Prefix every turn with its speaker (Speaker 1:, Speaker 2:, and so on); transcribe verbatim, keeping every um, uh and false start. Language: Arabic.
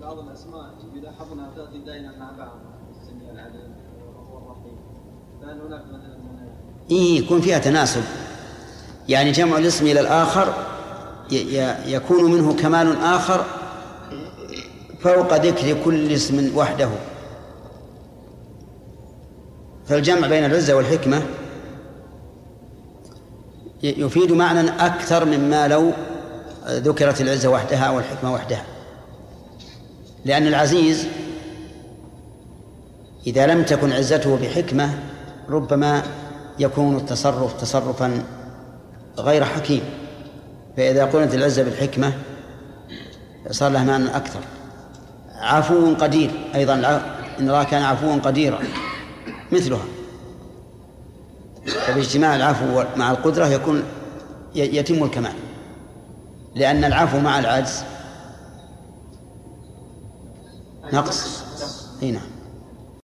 Speaker 1: بعض الأسماء يلاحظونها تأتي دائما مع بعض، السميع العليم والرقيب، فهل هناك مثلا من
Speaker 2: إيه يكون فيها تناسب؟ يعني جمع الاسم إلى الآخر يكون منه كمال آخر فوق ذكر كل اسم وحده. فالجمع بين العزة والحكمة يفيد معنى أكثر مما لو ذكرت العزة وحدها والحكمة وحدها، لأن العزيز إذا لم تكن عزته بحكمة ربما يكون التصرف تصرفا غير حكيم، فإذا قلت العزة بالحكمة صار لها معنى أكثر. عفو قدير أيضا، إن الله كان عفوا قديرا مثلها. فباجتماع العفو مع القدرة يكون يتم الكمال، لأن العفو مع العجز نقص. هنا